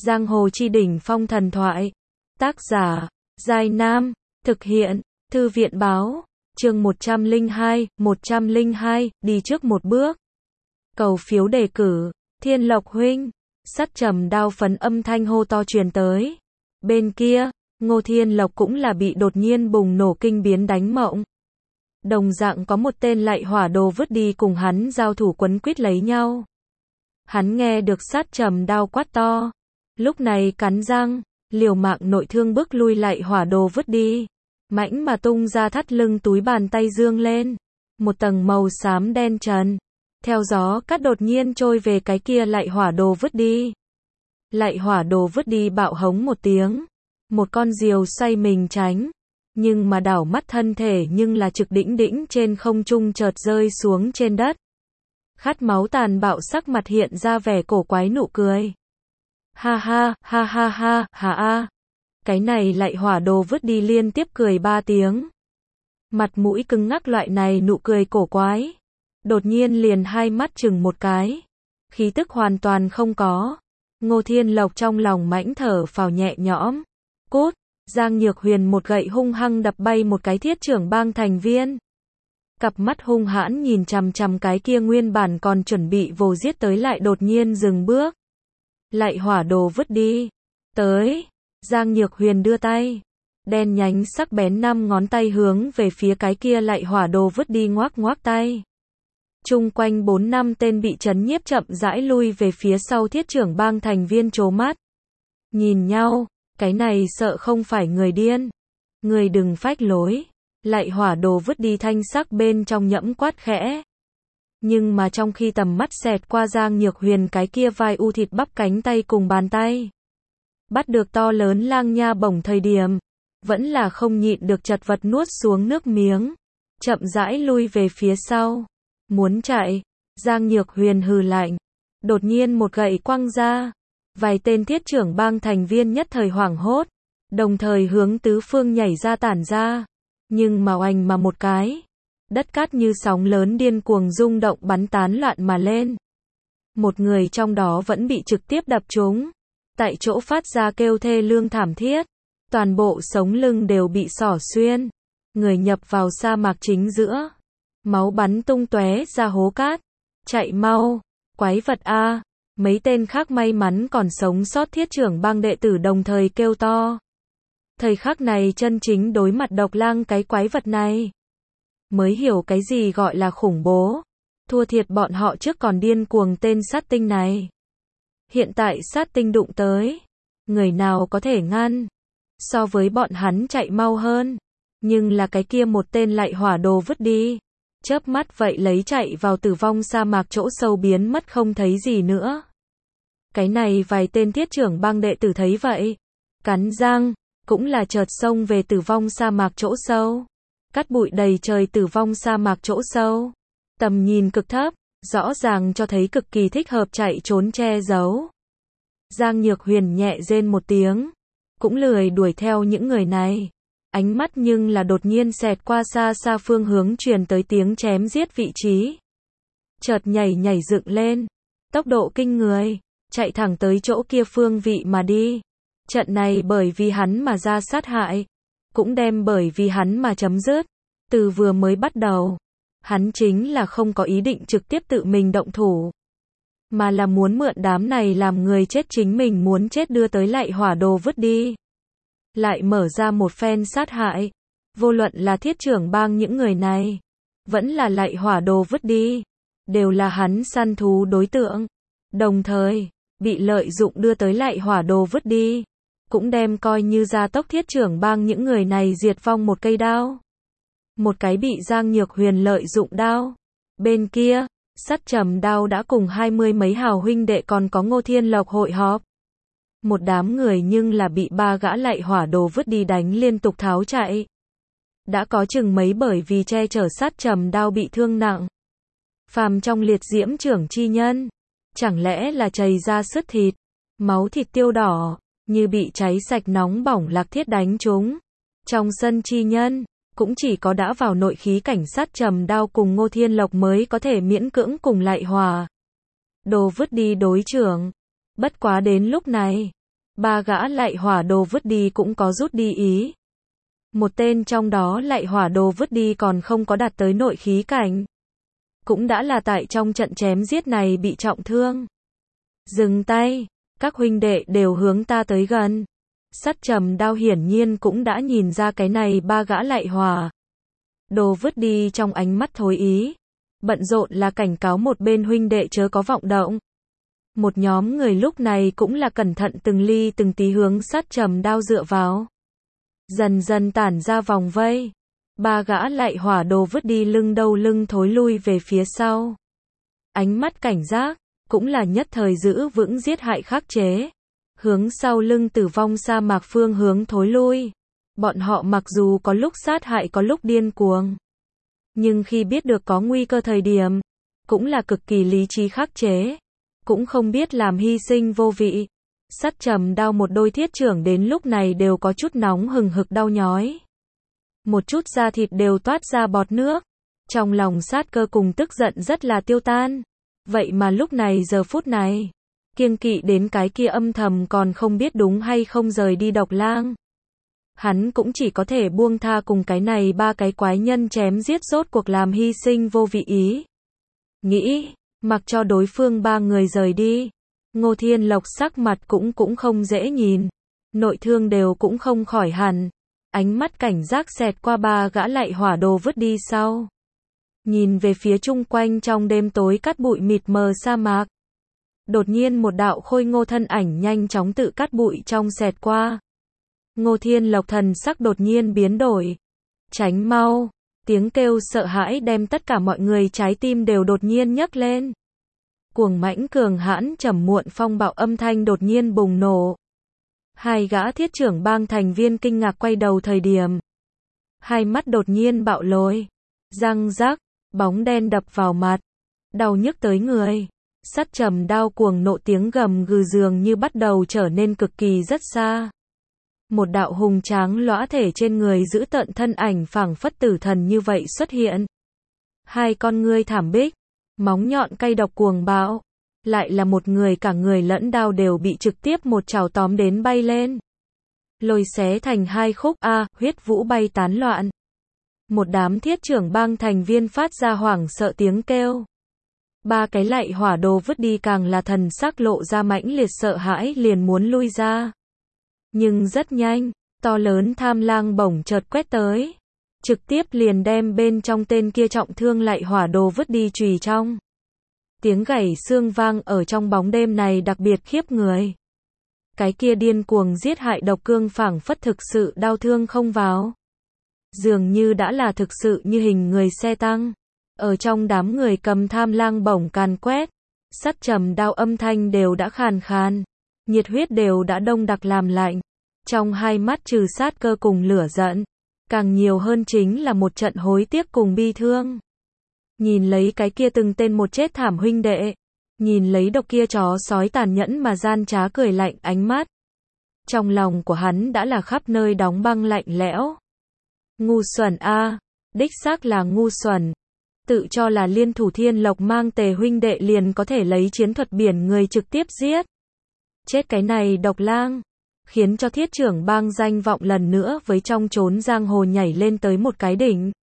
Giang hồ chi đỉnh phong thần thoại. Tác giả, Giai Nam. Thực hiện, Thư viện báo. Chương 102, đi trước một bước. Cầu phiếu đề cử, Thiên Lộc huynh. Sắt trầm đao phấn âm thanh hô to truyền tới. Bên kia, Ngô Thiên Lộc cũng là bị đột nhiên bùng nổ kinh biến đánh mộng. Đồng dạng có một tên lại hỏa đồ vứt đi cùng hắn giao thủ quấn quýt lấy nhau. Hắn nghe được sát trầm đao quát to. Lúc này cắn răng, liều mạng nội thương bước lui lại hỏa đồ vứt đi. Mãnh mà tung ra thắt lưng túi bàn tay dương lên. Một tầng màu xám đen trần. Theo gió cát đột nhiên trôi về cái kia lại hỏa đồ vứt đi. Lại hỏa đồ vứt đi bạo hống một tiếng. Một con diều xoay mình tránh. Nhưng mà đảo mắt thân thể nhưng là trực đĩnh đĩnh trên không trung chợt rơi xuống trên đất. Khát máu tàn bạo sắc mặt hiện ra vẻ cổ quái nụ cười. Ha ha, ha ha ha, ha a. Cái này lại hỏa đồ vứt đi liên tiếp cười 3 tiếng. Mặt mũi cứng ngắc loại này nụ cười cổ quái. Đột nhiên liền hai mắt chừng một cái. Khí tức hoàn toàn không có. Ngô Thiên Lộc trong lòng mãnh thở phào nhẹ nhõm. Cút, Giang Nhược Huyền một gậy hung hăng đập bay một cái thiết trưởng bang thành viên. Cặp mắt hung hãn nhìn chằm chằm cái kia nguyên bản còn chuẩn bị vồ giết tới lại đột nhiên dừng bước. Lại hỏa đồ vứt đi. Tới. Giang Nhược Huyền đưa tay. Đen nhánh sắc bén 5 ngón tay hướng về phía cái kia lại hỏa đồ vứt đi ngoác ngoác tay. Chung quanh 4-5 tên bị chấn nhiếp chậm rãi lui về phía sau thiết trưởng bang thành viên trố mắt. Nhìn nhau, cái này sợ không phải người điên. Người đừng phách lối. Lại hỏa đồ vứt đi thanh sắc bên trong nhẫm quát khẽ. Nhưng mà trong khi tầm mắt xẹt qua Giang Nhược Huyền cái kia vai u thịt bắp cánh tay cùng bàn tay. Bắt được to lớn lang nha bổng thời điểm. Vẫn là không nhịn được chật vật nuốt xuống nước miếng. Chậm rãi lui về phía sau. Muốn chạy. Giang Nhược Huyền hừ lạnh. Đột nhiên một gậy quăng ra. Vài tên thiết trưởng bang thành viên nhất thời hoảng hốt. Đồng thời hướng tứ phương nhảy ra tản ra. Nhưng mà oanh mà một cái. Đất cát như sóng lớn điên cuồng rung động bắn tán loạn mà lên. Một người trong đó vẫn bị trực tiếp đập trúng. Tại chỗ phát ra kêu thê lương thảm thiết. Toàn bộ sống lưng đều bị xỏ xuyên. Người nhập vào sa mạc chính giữa. Máu bắn tung tóe ra hố cát. Chạy mau. Quái vật a. Mấy tên khác may mắn còn sống sót thiết trưởng bang đệ tử đồng thời kêu to. Thời khắc này chân chính đối mặt độc lang cái quái vật này. Mới hiểu cái gì gọi là khủng bố. Thua thiệt bọn họ trước còn điên cuồng tên sát tinh này. Hiện tại sát tinh đụng tới. Người nào có thể ngăn. So với bọn hắn chạy mau hơn. Nhưng là cái kia một tên lại hỏa đồ vứt đi. Chớp mắt vậy lấy chạy vào tử vong sa mạc chỗ sâu biến mất không thấy gì nữa. Cái này vài tên thiết trưởng bang đệ tử thấy vậy. Cắn răng. Cũng là chợt xông về tử vong sa mạc chỗ sâu. Cát bụi đầy trời tử vong sa mạc chỗ sâu. Tầm nhìn cực thấp, rõ ràng cho thấy cực kỳ thích hợp chạy trốn che giấu. Giang Nhược Huyền nhẹ rên một tiếng. Cũng lười đuổi theo những người này. Ánh mắt nhưng là đột nhiên xẹt qua xa xa phương hướng truyền tới tiếng chém giết vị trí. Chợt nhảy dựng lên. Tốc độ kinh người. Chạy thẳng tới chỗ kia phương vị mà đi. Trận này bởi vì hắn mà ra sát hại. Cũng đem bởi vì hắn mà chấm dứt. Từ vừa mới bắt đầu. Hắn chính là không có ý định trực tiếp tự mình động thủ. Mà là muốn mượn đám này làm người chết chính mình muốn chết đưa tới lại hỏa đồ vứt đi. Lại mở ra một phen sát hại. Vô luận là thiết trưởng bang những người này. Vẫn là lại hỏa đồ vứt đi. Đều là hắn săn thú đối tượng. Đồng thời, bị lợi dụng đưa tới lại hỏa đồ vứt đi. Cũng đem coi như gia tốc thiết trưởng bang những người này diệt vong một cây đao. Một cái bị Giang Nhược Huyền lợi dụng đao. Bên kia, sắt trầm đao đã cùng 20 mấy hào huynh đệ còn có Ngô Thiên Lộc hội họp. Một đám người nhưng là bị 3 gã lại hỏa đồ vứt đi đánh liên tục tháo chạy. Đã có chừng mấy bởi vì che chở sắt trầm đao bị thương nặng. Phàm trong liệt diễm trưởng chi nhân. Chẳng lẽ là chảy ra sứt thịt. Máu thịt tiêu đỏ. Như bị cháy sạch nóng bỏng lạc thiết đánh chúng. Trong sân chi nhân, cũng chỉ có đã vào nội khí cảnh sát trầm đao cùng Ngô Thiên Lộc mới có thể miễn cưỡng cùng lại hòa. Đồ vứt đi đối trưởng. Bất quá đến lúc này, Ba gã lại hỏa đồ vứt đi cũng có rút đi ý. Một tên trong đó lại hỏa đồ vứt đi còn không có đạt tới nội khí cảnh. Cũng đã là tại trong trận chém giết này bị trọng thương. Dừng tay, các huynh đệ đều hướng ta tới gần. Sắt trầm đao hiển nhiên cũng đã nhìn ra cái này ba gã lại hỏa đồ vứt đi trong ánh mắt thối ý. Bận rộn là cảnh cáo một bên huynh đệ chớ có vọng động. Một nhóm người lúc này cũng là cẩn thận từng ly từng tí hướng sắt trầm đao dựa vào. Dần dần tản ra vòng vây. Ba gã lại hỏa đồ vứt đi lưng đầu lưng thối lui về phía sau. Ánh mắt cảnh giác, cũng là nhất thời giữ vững giết hại khắc chế. Hướng sau lưng tử vong sa mạc phương hướng thối lui. Bọn họ mặc dù có lúc sát hại có lúc điên cuồng. Nhưng khi biết được có nguy cơ thời điểm, cũng là cực kỳ lý trí khắc chế. Cũng không biết làm hy sinh vô vị. Sắt trầm đao một đôi thiết trưởng đến lúc này đều có chút nóng hừng hực đau nhói. Một chút da thịt đều toát ra bọt nước. Trong lòng sát cơ cùng tức giận rất là tiêu tan. Vậy mà lúc này giờ phút này, kiêng kỵ đến cái kia âm thầm còn không biết đúng hay không rời đi độc lang. Hắn cũng chỉ có thể buông tha cùng cái này ba cái quái nhân chém giết rốt cuộc làm hy sinh vô vị ý. Nghĩ, mặc cho đối phương ba người rời đi. Ngô Thiên Lộc sắc mặt cũng không dễ nhìn. Nội thương đều cũng không khỏi hẳn. Ánh mắt cảnh giác xẹt qua ba gã lại hỏa đồ vứt đi sau. Nhìn về phía chung quanh trong đêm tối cát bụi mịt mờ sa mạc. Đột nhiên một đạo khôi ngô thân ảnh nhanh chóng tự cát bụi trong xẹt qua. Ngô Thiên Lộc thần sắc đột nhiên biến đổi. Tránh mau. Tiếng kêu sợ hãi đem tất cả mọi người trái tim đều đột nhiên nhấc lên. Cuồng mãnh cường hãn trầm muộn phong bạo âm thanh đột nhiên bùng nổ. Hai gã thiết trưởng bang thành viên kinh ngạc quay đầu thời điểm. Hai mắt đột nhiên bạo lồi. Răng rắc, bóng đen đập vào mặt. Đau nhức tới người. Sắt trầm đao cuồng nộ tiếng gầm gừ dường như bắt đầu trở nên cực kỳ rất xa. Một đạo hùng tráng lõa thể trên người giữ tợn thân ảnh phảng phất tử thần như vậy xuất hiện. Hai con ngươi thảm bích, móng nhọn cay độc cuồng bạo. Lại là một người cả người lẫn đao đều bị trực tiếp một chảo tóm đến bay lên. Lôi xé thành hai khúc huyết vũ bay tán loạn. Một đám thiết trưởng bang thành viên phát ra hoảng sợ tiếng kêu. Ba cái lại hỏa đồ vứt đi càng là thần sắc lộ ra mãnh liệt sợ hãi liền muốn lui ra. Nhưng rất nhanh, to lớn tham lang bổng chợt quét tới. Trực tiếp liền đem bên trong tên kia trọng thương lại hỏa đồ vứt đi chùy trong. Tiếng gãy xương vang ở trong bóng đêm này đặc biệt khiếp người. Cái kia điên cuồng giết hại độc cương phảng phất thực sự đau thương không vào. Dường như đã là thực sự như hình người xe tăng. Ở trong đám người cầm tham lang bổng càn quét. Sắt trầm đao âm thanh đều đã khàn khàn. Nhiệt huyết đều đã đông đặc làm lạnh. Trong hai mắt trừ sát cơ cùng lửa giận. Càng nhiều hơn chính là một trận hối tiếc cùng bi thương. Nhìn lấy cái kia từng tên một chết thảm huynh đệ. Nhìn lấy độc kia chó sói tàn nhẫn mà gian trá cười lạnh ánh mắt. Trong lòng của hắn đã là khắp nơi đóng băng lạnh lẽo. Ngu xuẩn đích xác là ngu xuẩn. Tự cho là liên thủ Thiên Lộc mang Tề huynh đệ liền có thể lấy chiến thuật biển người trực tiếp giết. Chết cái này độc lang. Khiến cho thiết trưởng bang danh vọng lần nữa với trong chốn giang hồ nhảy lên tới một cái đỉnh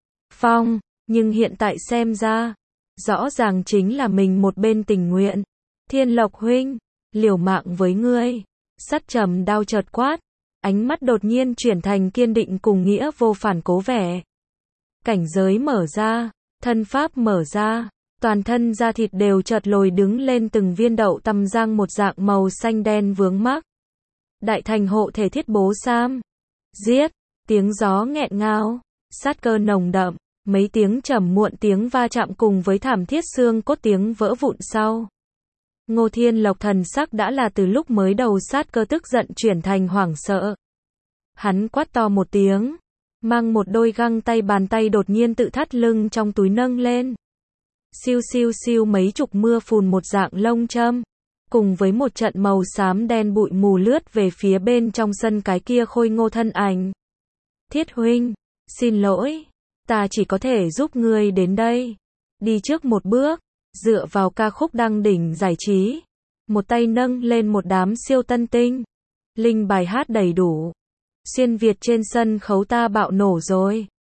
phong. Nhưng hiện tại xem ra, rõ ràng chính là mình một bên tình nguyện. Thiên Lộc huynh, liều mạng với ngươi. Sắt trầm đao chợt quát. Ánh mắt đột nhiên chuyển thành kiên định cùng nghĩa vô phản cố vẻ. Cảnh giới mở ra, thân pháp mở ra, toàn thân da thịt đều chợt lồi đứng lên từng viên đậu tăm giang một dạng màu xanh đen vướng mắc. Đại thành hộ thể thiết bố sam. Giết, tiếng gió nghẹn ngào, sát cơ nồng đậm, mấy tiếng trầm muộn tiếng va chạm cùng với thảm thiết xương cốt tiếng vỡ vụn sau. Ngô Thiên Lộc thần sắc đã là từ lúc mới đầu sát cơ tức giận chuyển thành hoảng sợ. Hắn quát to một tiếng, mang một đôi găng tay bàn tay đột nhiên tự thắt lưng trong túi nâng lên. Siêu siêu siêu mấy chục mưa phùn một dạng lông châm, cùng với một trận màu xám đen bụi mù lướt về phía bên trong sân cái kia khôi ngô thân ảnh. Thiết huynh, xin lỗi, ta chỉ có thể giúp ngươi đến đây. Đi trước một bước, dựa vào ca khúc đăng đỉnh giải trí. Một tay nâng lên một đám siêu tân tinh. Linh bài hát đầy đủ. Xuyên Việt trên sân khấu ta bạo nổ rồi.